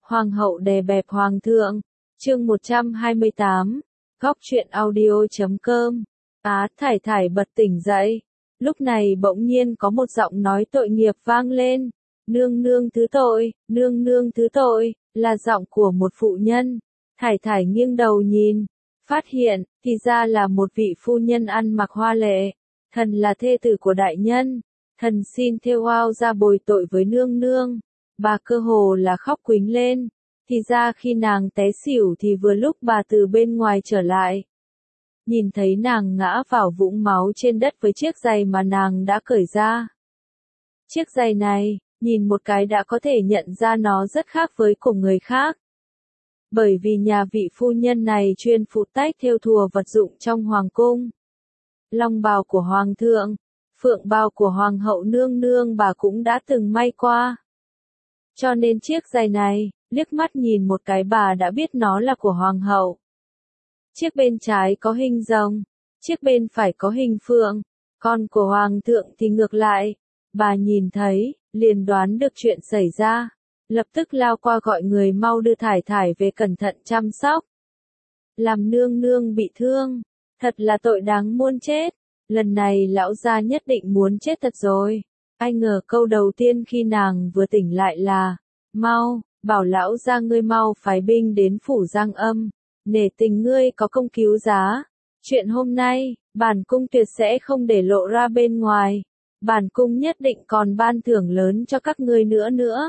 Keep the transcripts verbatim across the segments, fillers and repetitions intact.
Hoàng hậu đè bẹp hoàng thượng. Chương một trăm hai mươi tám. Góc truyện audio chấm com. Á Thải Thải bật tỉnh dậy. Lúc này bỗng nhiên có một giọng nói tội nghiệp vang lên. Nương nương thứ tội, nương nương thứ tội, là giọng của một phụ nhân. Thải Thải nghiêng đầu nhìn, phát hiện, thì ra là một vị phu nhân ăn mặc hoa lệ. Thần là thê tử của đại nhân. Thần xin thêu oao ra bồi tội với nương nương. Bà cơ hồ là khóc quýnh lên. Thì ra khi nàng té xỉu thì vừa lúc bà từ bên ngoài trở lại. Nhìn thấy nàng ngã vào vũng máu trên đất với chiếc giày mà nàng đã cởi ra. Chiếc giày này, nhìn một cái đã có thể nhận ra nó rất khác với của người khác. Bởi vì nhà vị phu nhân này chuyên phụ tách thêu thùa vật dụng trong hoàng cung. Long bào của hoàng thượng, phượng bào của hoàng hậu nương nương bà cũng đã từng may qua. Cho nên chiếc giày này, liếc mắt nhìn một cái bà đã biết nó là của hoàng hậu. Chiếc bên trái có hình rồng, chiếc bên phải có hình phượng, còn của hoàng thượng thì ngược lại. Bà nhìn thấy, liền đoán được chuyện xảy ra, lập tức lao qua gọi người mau đưa Thải Thải về cẩn thận chăm sóc. Làm nương nương bị thương, thật là tội đáng muôn chết, lần này lão gia nhất định muốn chết thật rồi. Ai ngờ câu đầu tiên khi nàng vừa tỉnh lại là, mau, bảo lão gia ngươi mau phái binh đến phủ Giang Âm, nể tình ngươi có công cứu giá. Chuyện hôm nay, bản cung tuyệt sẽ không để lộ ra bên ngoài, bản cung nhất định còn ban thưởng lớn cho các ngươi nữa nữa.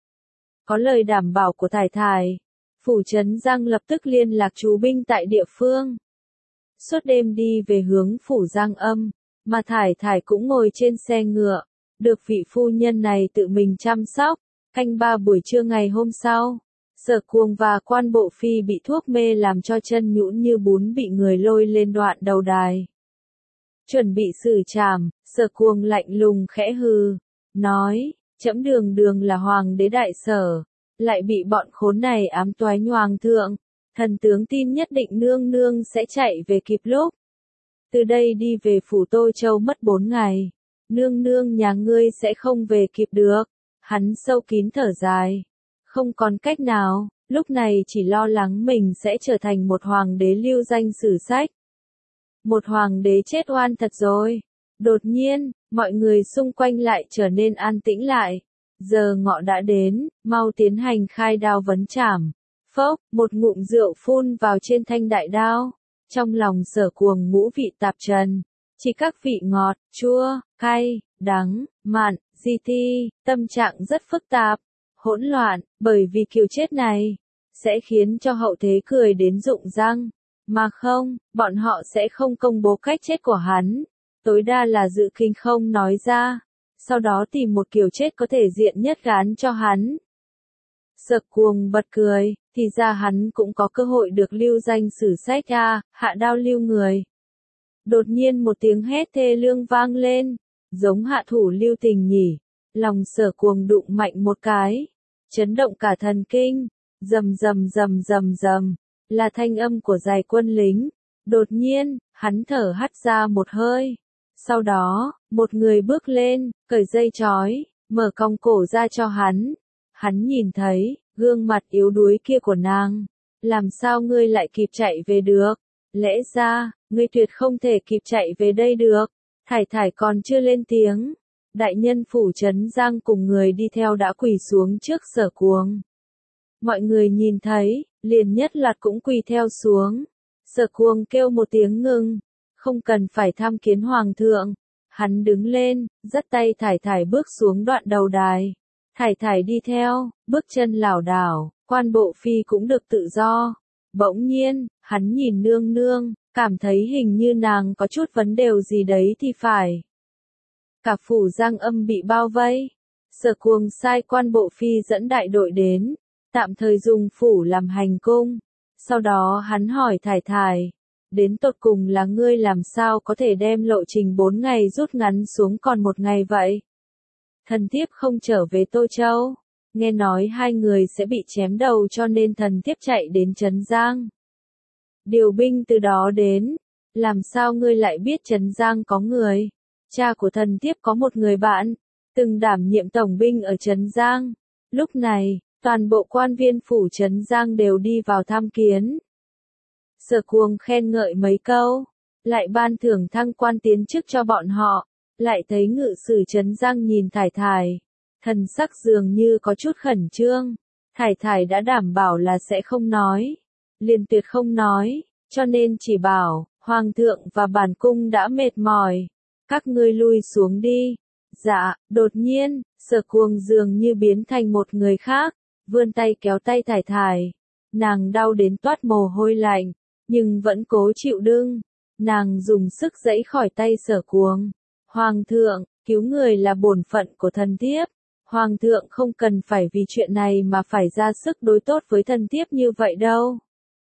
Có lời đảm bảo của Thải Thải, phủ trấn Giang lập tức liên lạc chú binh tại địa phương. Suốt đêm đi về hướng phủ Giang Âm, mà Thải Thải cũng ngồi trên xe ngựa, được vị phu nhân này tự mình chăm sóc. Canh ba buổi trưa ngày hôm sau, Sở Cuồng và Quan Bộ Phi bị thuốc mê làm cho chân nhũn như bún bị người lôi lên đoạn đầu đài. Chuẩn bị xử trảm, Sở Cuồng lạnh lùng khẽ hừ, nói, trẫm đường đường là hoàng đế đại sở, lại bị bọn khốn này ám toái hoàng thượng, thần tướng tin nhất định nương nương sẽ chạy về kịp lúc. Từ đây đi về phủ Tô Châu mất bốn ngày, nương nương nhà ngươi sẽ không về kịp được. Hắn sâu kín thở dài, không còn cách nào, lúc này chỉ lo lắng mình sẽ trở thành một hoàng đế lưu danh sử sách. Một hoàng đế chết oan thật rồi. Đột nhiên, mọi người xung quanh lại trở nên an tĩnh lại. Giờ ngọ đã đến, mau tiến hành khai đao vấn trảm. Phốc, một ngụm rượu phun vào trên thanh đại đao. Trong lòng Sở Cuồng ngũ vị tạp trần, chỉ các vị ngọt, chua, cay, đắng, mặn, di thi, tâm trạng rất phức tạp, hỗn loạn, bởi vì kiểu chết này sẽ khiến cho hậu thế cười đến rụng răng, mà không, bọn họ sẽ không công bố cách chết của hắn, tối đa là dự kinh không nói ra, sau đó tìm một kiểu chết có thể diện nhất gán cho hắn. Sở Cuồng bật cười, thì ra hắn cũng có cơ hội được lưu danh sử sách a, hạ đao lưu người. Đột nhiên một tiếng hét thê lương vang lên, giống hạ thủ lưu tình nhỉ. Lòng Sở Cuồng đụng mạnh một cái, chấn động cả thần kinh, rầm rầm rầm rầm rầm, là thanh âm của giày quân lính. Đột nhiên, hắn thở hắt ra một hơi. Sau đó, một người bước lên, cởi dây trói, mở cong cổ ra cho hắn. Hắn nhìn thấy, gương mặt yếu đuối kia của nàng. Làm sao ngươi lại kịp chạy về được? Lẽ ra, ngươi tuyệt không thể kịp chạy về đây được. Thải Thải còn chưa lên tiếng. Đại nhân phủ trấn Giang cùng người đi theo đã quỳ xuống trước Sở Cuồng. Mọi người nhìn thấy, liền nhất loạt cũng quỳ theo xuống. Sở Cuồng kêu một tiếng ngừng, không cần phải tham kiến hoàng thượng. Hắn đứng lên, dắt tay Thải Thải bước xuống đoạn đầu đài. Thải Thải đi theo, bước chân lảo đảo, Quan Bộ Phi cũng được tự do. Bỗng nhiên, hắn nhìn nương nương, cảm thấy hình như nàng có chút vấn đề gì đấy thì phải. Cả phủ Giang Âm bị bao vây. Sở Cuồng sai Quan Bộ Phi dẫn đại đội đến, tạm thời dùng phủ làm hành cung. Sau đó hắn hỏi Thải Thải, đến tột cùng là ngươi làm sao có thể đem lộ trình bốn ngày rút ngắn xuống còn một ngày vậy? Thần thiếp không trở về Tô Châu, nghe nói hai người sẽ bị chém đầu cho nên thần thiếp chạy đến Trấn Giang. Điều binh từ đó đến, làm sao ngươi lại biết Trấn Giang có người? Cha của thần thiếp có một người bạn, từng đảm nhiệm tổng binh ở Trấn Giang. Lúc này, toàn bộ quan viên phủ Trấn Giang đều đi vào tham kiến. Sở Cuồng khen ngợi mấy câu, lại ban thưởng thăng quan tiến chức cho bọn họ, lại thấy ngự sử Trấn Giang nhìn Thải Thải, thần sắc dường như có chút khẩn trương. Thải Thải đã đảm bảo là sẽ không nói, liền tuyệt không nói, cho nên chỉ bảo, Hoàng thượng và bản cung đã mệt mỏi, các ngươi lui xuống đi. Dạ, đột nhiên, Sở Cuồng dường như biến thành một người khác, vươn tay kéo tay Thải Thải, nàng đau đến toát mồ hôi lạnh, nhưng vẫn cố chịu đựng, nàng dùng sức giãy khỏi tay Sở Cuồng. Hoàng thượng, cứu người là bổn phận của thần thiếp, Hoàng thượng không cần phải vì chuyện này mà phải ra sức đối tốt với thần thiếp như vậy đâu.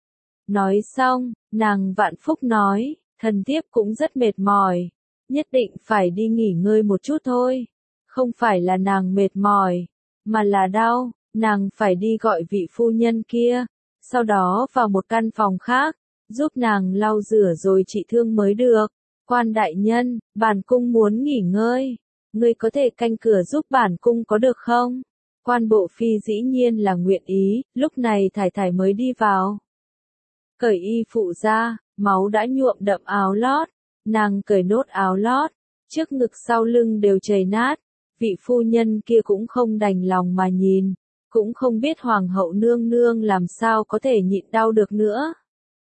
Nói xong, nàng vạn phúc nói, thần thiếp cũng rất mệt mỏi, nhất định phải đi nghỉ ngơi một chút thôi. Không phải là nàng mệt mỏi, mà là đau, nàng phải đi gọi vị phu nhân kia, sau đó vào một căn phòng khác, giúp nàng lau rửa rồi trị thương mới được. Quan đại nhân, bản cung muốn nghỉ ngơi, ngươi có thể canh cửa giúp bản cung có được không? Quan bộ phi dĩ nhiên là nguyện ý, lúc này Thải Thải mới đi vào. Cởi y phụ ra, máu đã nhuộm đậm áo lót, nàng cởi nốt áo lót, trước ngực sau lưng đều chảy nát, vị phu nhân kia cũng không đành lòng mà nhìn, cũng không biết hoàng hậu nương nương làm sao có thể nhịn đau được nữa.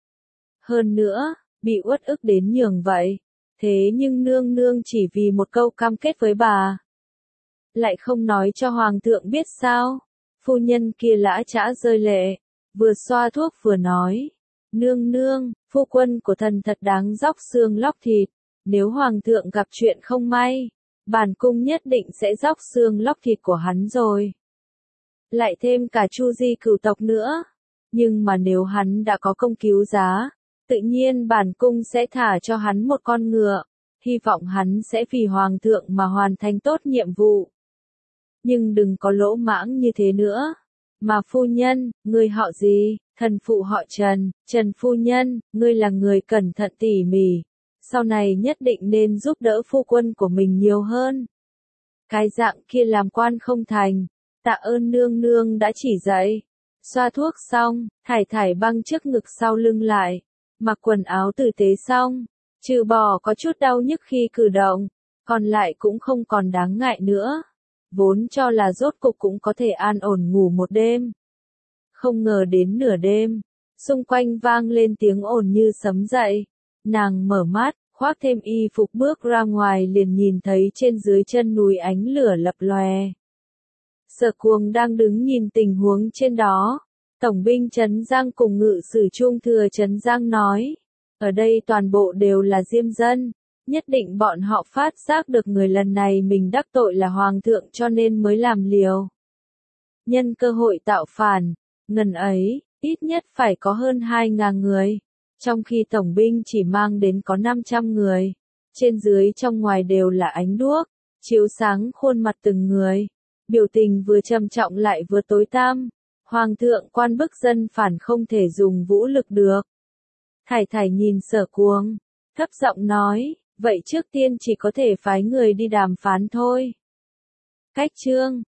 Hơn nữa, bị uất ức đến nhường vậy, thế nhưng nương nương chỉ vì một câu cam kết với bà, lại không nói cho hoàng thượng biết sao. Phu nhân kia lã chã rơi lệ, vừa xoa thuốc vừa nói, nương nương, phu quân của thần thật đáng róc xương lóc thịt, nếu hoàng thượng gặp chuyện không may, bản cung nhất định sẽ róc xương lóc thịt của hắn rồi. Lại thêm cả Chu Di cửu tộc nữa, nhưng mà nếu hắn đã có công cứu giá, tự nhiên bản cung sẽ thả cho hắn một con ngựa, hy vọng hắn sẽ vì hoàng thượng mà hoàn thành tốt nhiệm vụ. Nhưng đừng có lỗ mãng như thế nữa. Mà phu nhân, ngươi họ gì? Thần phụ họ Trần, Trần phu nhân, ngươi là người cẩn thận tỉ mỉ, sau này nhất định nên giúp đỡ phu quân của mình nhiều hơn. Cái dạng kia làm quan không thành, tạ ơn nương nương đã chỉ dạy. Xoa thuốc xong, Thải Thải băng trước ngực sau lưng lại, mặc quần áo tử tế xong, trừ bỏ có chút đau nhức khi cử động, còn lại cũng không còn đáng ngại nữa. Vốn cho là rốt cục cũng có thể an ổn ngủ một đêm. Không ngờ đến nửa đêm, xung quanh vang lên tiếng ồn như sấm dậy. Nàng mở mắt, khoác thêm y phục bước ra ngoài liền nhìn thấy trên dưới chân núi ánh lửa lập lòe. Sở Cuồng đang đứng nhìn tình huống trên đó. Tổng binh Trấn Giang cùng ngự sử trung thừa Trấn Giang nói, ở đây toàn bộ đều là diêm dân, nhất định bọn họ phát giác được người lần này mình đắc tội là hoàng thượng cho nên mới làm liều. Nhân cơ hội tạo phản, ngần ấy, ít nhất phải có hơn hai ngàn người, trong khi tổng binh chỉ mang đến có năm trăm người, trên dưới trong ngoài đều là ánh đuốc, chiếu sáng khuôn mặt từng người, biểu tình vừa trầm trọng lại vừa tối tăm. Hoàng thượng quan bức dân phản không thể dùng vũ lực được. Thải Thải nhìn Sở Cuồng, thấp giọng nói, vậy trước tiên chỉ có thể phái người đi đàm phán thôi. Cách chương